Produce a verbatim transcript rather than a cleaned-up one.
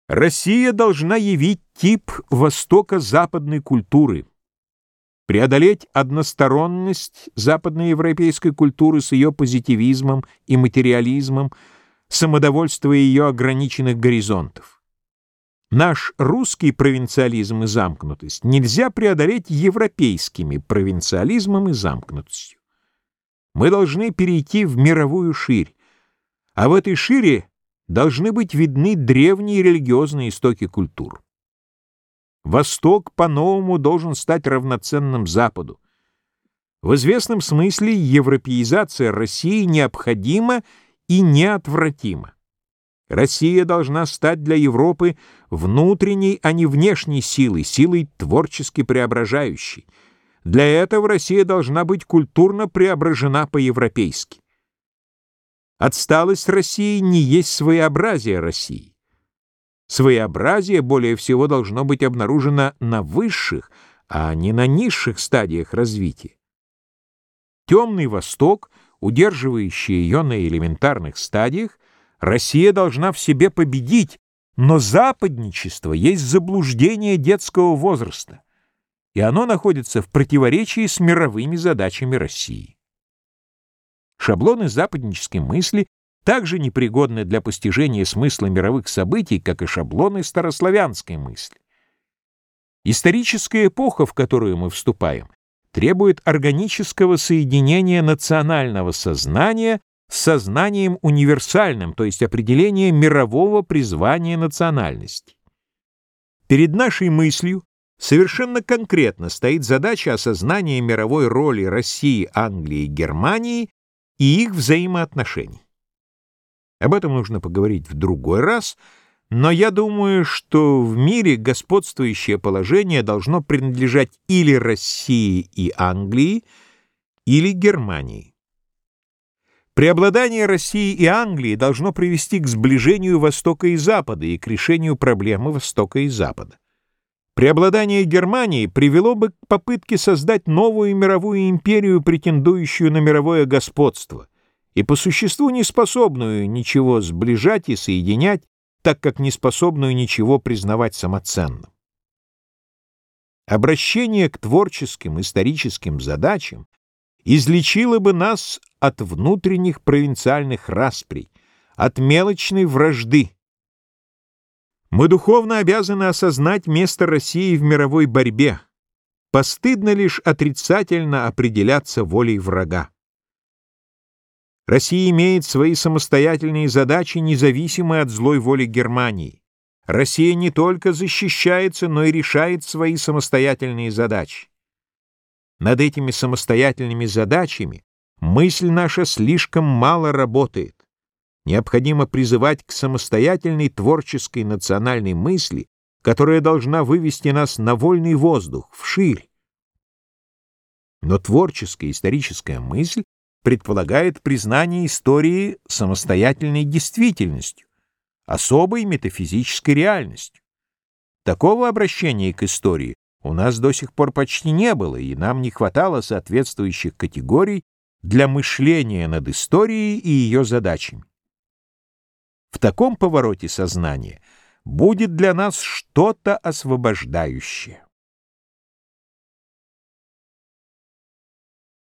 Россия должна явить тип востоко-западной культуры, преодолеть односторонность западноевропейской культуры с ее позитивизмом и материализмом, самодовольство ее ограниченных горизонтов. Наш русский провинциализм и замкнутость нельзя преодолеть европейскими провинциализмом и замкнутостью. Мы должны перейти в мировую ширь, а в этой шире должны быть видны древние религиозные истоки культур. Восток по-новому должен стать равноценным Западу. В известном смысле европеизация России необходима и неотвратима. Россия должна стать для Европы внутренней, а не внешней силой, силой творчески преображающей. Для этого Россия должна быть культурно преображена по-европейски. Отсталость России не есть своеобразие России. Своеобразие более всего должно быть обнаружено на высших, а не на низших стадиях развития. Темный Восток, удерживающий ее на элементарных стадиях, Россия должна в себе победить, но западничество есть заблуждение детского возраста, и оно находится в противоречии с мировыми задачами России. Шаблоны западнической мысли также непригодны для постижения смысла мировых событий, как и шаблоны старославянской мысли. Историческая эпоха, в которую мы вступаем, требует органического соединения национального сознания с сознанием универсальным, то есть определения мирового призвания национальности. Перед нашей мыслью совершенно конкретно стоит задача осознания мировой роли России, Англии и Германии и их взаимоотношений. Об этом нужно поговорить в другой раз, но я думаю, что в мире господствующее положение должно принадлежать или России и Англии, или Германии. Преобладание России и Англии должно привести к сближению Востока и Запада и к решению проблемы Востока и Запада. Преобладание Германии привело бы к попытке создать новую мировую империю, претендующую на мировое господство, и по существу не способную ничего сближать и соединять, так как не способную ничего признавать самоценным. Обращение к творческим историческим задачам излечило бы нас от внутренних провинциальных расприй, от мелочной вражды. Мы духовно обязаны осознать место России в мировой борьбе. Постыдно лишь отрицательно определяться волей врага. Россия имеет свои самостоятельные задачи, независимые от злой воли Германии. Россия не только защищается, но и решает свои самостоятельные задачи. Над этими самостоятельными задачами мысль наша слишком мало работает. Необходимо призывать к самостоятельной творческой национальной мысли, которая должна вывести нас на вольный воздух, вширь. Но творческая историческая мысль предполагает признание истории самостоятельной действительностью, особой метафизической реальностью. Такого обращения к истории у нас до сих пор почти не было, и нам не хватало соответствующих категорий для мышления над историей и ее задачами. В таком повороте сознания будет для нас что-то освобождающее.